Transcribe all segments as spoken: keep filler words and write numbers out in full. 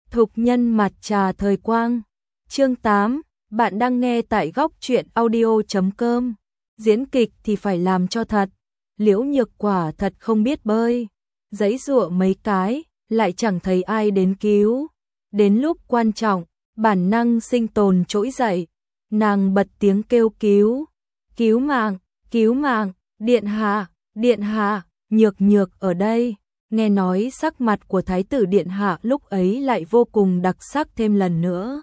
Thục nhân mặt trà thời quang. Chương tám, bạn đang nghe tại góc truyện audio chấm com. Diễn kịch thì phải làm cho thật. Liễu Nhược quả thật không biết bơi. Giãy giụa mấy cái, lại chẳng thấy ai đến cứu. Đến lúc quan trọng, bản năng sinh tồn trỗi dậy. Nàng bật tiếng kêu cứu. Cứu mạng, cứu mạng, điện hạ, điện hạ, Nhược Nhược ở đây. Nghe nói sắc mặt của Thái tử Điện Hạ lúc ấy lại vô cùng đặc sắc thêm lần nữa.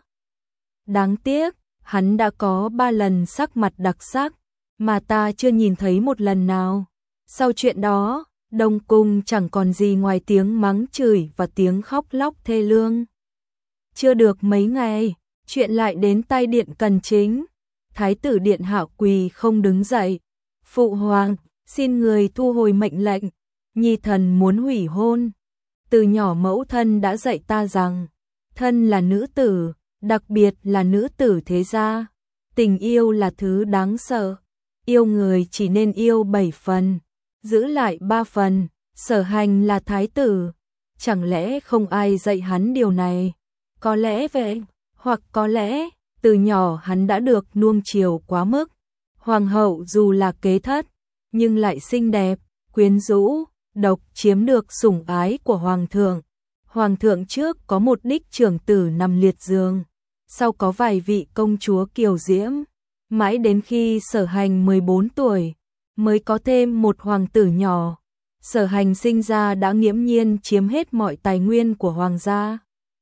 Đáng tiếc, hắn đã có ba lần sắc mặt đặc sắc, mà ta chưa nhìn thấy một lần nào. Sau chuyện đó, Đông Cung chẳng còn gì ngoài tiếng mắng chửi và tiếng khóc lóc thê lương. Chưa được mấy ngày, chuyện lại đến tai Điện Cần Chính. Thái tử Điện Hạ quỳ không đứng dậy. Phụ hoàng, xin người thu hồi mệnh lệnh. Nhi thần muốn hủy hôn. Từ nhỏ mẫu thân đã dạy ta rằng, thân là nữ tử, đặc biệt là nữ tử thế gia. Tình yêu là thứ đáng sợ. Yêu người chỉ nên yêu bảy phần, giữ lại ba phần. Sở Hành là thái tử. Chẳng lẽ không ai dạy hắn điều này? Có lẽ vậy, hoặc có lẽ, từ nhỏ hắn đã được nuông chiều quá mức. Hoàng hậu dù là kế thất, nhưng lại xinh đẹp, quyến rũ, độc chiếm được sủng ái của hoàng thượng. Hoàng thượng trước có một đích trưởng tử nằm liệt giường, sau có vài vị công chúa kiều diễm, mãi đến khi Sở Hành mười bốn tuổi mới có thêm một hoàng tử nhỏ. Sở Hành sinh ra đã nghiễm nhiên chiếm hết mọi tài nguyên của hoàng gia,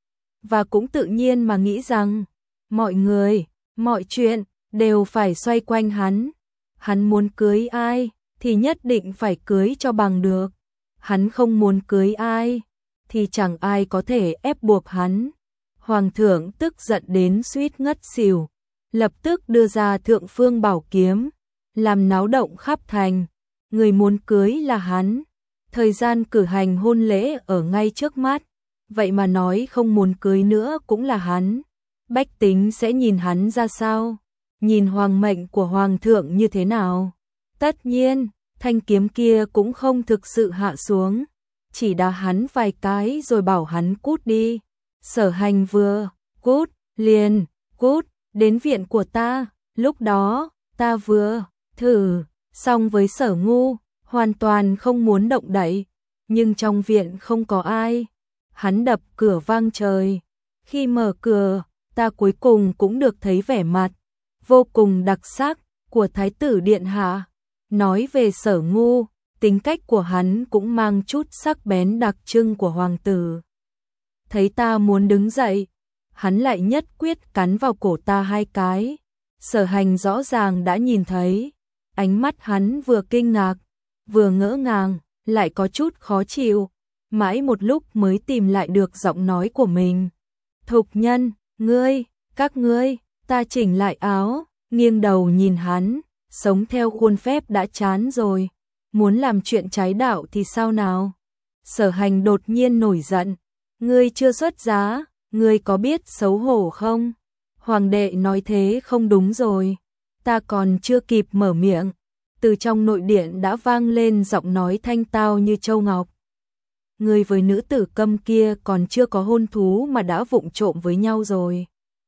và cũng tự nhiên mà nghĩ rằng mọi người, mọi chuyện đều phải xoay quanh hắn. Hắn muốn cưới ai thì nhất định phải cưới cho bằng được. Hắn không muốn cưới ai thì chẳng ai có thể ép buộc hắn. Hoàng thượng tức giận đến suýt ngất xỉu, lập tức đưa ra Thượng Phương Bảo Kiếm, làm náo động khắp thành. Người muốn cưới là hắn. Thời gian cử hành hôn lễ ở ngay trước mắt, vậy mà nói không muốn cưới nữa cũng là hắn. Bách tính sẽ nhìn hắn ra sao? Nhìn hoàng mệnh của hoàng thượng như thế nào? Tất nhiên, thanh kiếm kia cũng không thực sự hạ xuống, chỉ đá hắn vài cái rồi bảo hắn cút đi. Sở Hành vừa cút, liền cút đến viện của ta. Lúc đó, ta vừa thử xong với Sở Ngu, hoàn toàn không muốn động đậy, nhưng trong viện không có ai. Hắn đập cửa vang trời. Khi mở cửa, ta cuối cùng cũng được thấy vẻ mặt vô cùng đặc sắc của Thái tử Điện Hạ. Nói về Sở Ngu, tính cách của hắn cũng mang chút sắc bén đặc trưng của hoàng tử. Thấy ta muốn đứng dậy, hắn lại nhất quyết cắn vào cổ ta hai cái. Sở Hành rõ ràng đã nhìn thấy, ánh mắt hắn vừa kinh ngạc, vừa ngỡ ngàng, lại có chút khó chịu, mãi một lúc mới tìm lại được giọng nói của mình. Thục nhân, ngươi, các ngươi. Ta chỉnh lại áo, nghiêng đầu nhìn hắn. Sống theo khuôn phép đã chán rồi, muốn làm chuyện trái đạo thì sao nào? Sở Hành đột nhiên nổi giận. Ngươi chưa xuất giá, ngươi có biết xấu hổ không? Hoàng đệ nói thế không đúng rồi. Ta còn chưa kịp mở miệng, từ trong nội điện đã vang lên giọng nói thanh tao như châu ngọc. Ngươi với nữ tử câm kia còn chưa có hôn thú mà đã vụng trộm với nhau rồi.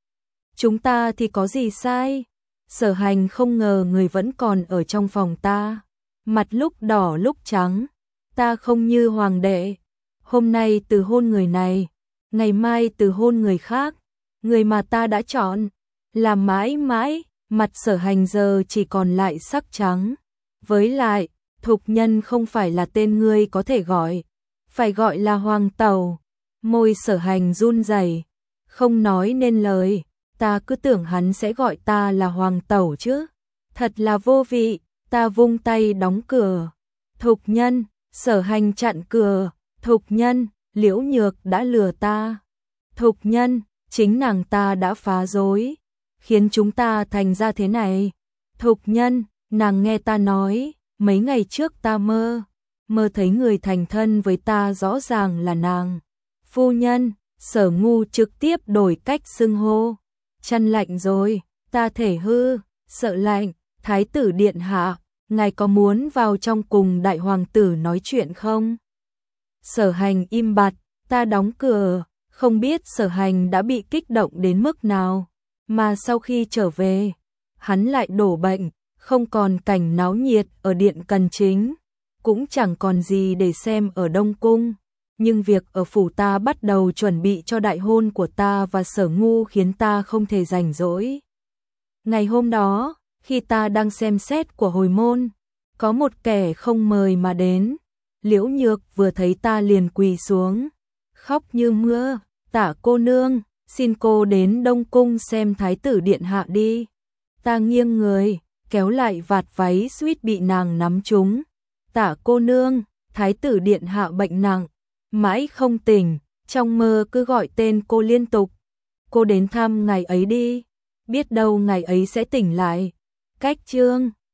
Chúng ta thì có gì sai? Sở Hành không ngờ người vẫn còn ở trong phòng ta. Mặt lúc đỏ lúc trắng. Ta không như hoàng đệ. Hôm nay từ hôn người này, ngày mai từ hôn người khác. Người mà ta đã chọn, làm mãi mãi. Mặt Sở Hành giờ chỉ còn lại sắc trắng. Với lại, thục nhân không phải là tên ngươi có thể gọi, phải gọi là hoàng tẩu. Môi Sở Hành run rẩy, không nói nên lời. Ta cứ tưởng hắn sẽ gọi ta là hoàng tẩu chứ. Thật là vô vị. Ta vung tay đóng cửa. Thục nhân. Sở Hành chặn cửa. Thục nhân, Liễu Nhược đã lừa ta. Thục nhân, chính nàng ta đã phá rối, khiến chúng ta thành ra thế này. Thục nhân, nàng nghe ta nói, mấy ngày trước ta mơ, mơ thấy người thành thân với ta rõ ràng là nàng. Phu nhân. Sở Ngu trực tiếp đổi cách xưng hô. Chăn lạnh rồi, ta thể hư, sợ lạnh. Thái tử Điện Hạ, ngài có muốn vào trong cùng đại hoàng tử nói chuyện không? Sở Hành im bặt, ta đóng cửa, Không biết Sở Hành đã bị kích động đến mức nào, mà sau khi trở về, hắn lại đổ bệnh, không còn cảnh náo nhiệt ở điện Cần Chính, cũng chẳng còn gì để xem ở Đông Cung. Nhưng việc ở phủ ta bắt đầu chuẩn bị cho đại hôn của ta và Sở Ngu khiến ta không thể rảnh rỗi. Ngày hôm đó, khi ta đang xem xét của hồi môn, có một kẻ không mời mà đến. Liễu Nhược vừa thấy ta liền quỳ xuống, khóc như mưa, Tả cô nương, xin cô đến Đông Cung xem Thái tử điện hạ đi. Ta nghiêng người, kéo lại vạt váy suýt bị nàng nắm trúng. Tả cô nương, Thái tử điện hạ bệnh nặng, mãi không tỉnh, trong mơ cứ gọi tên cô liên tục. Cô đến thăm ngày ấy đi, biết đâu ngày ấy sẽ tỉnh lại. Cách chương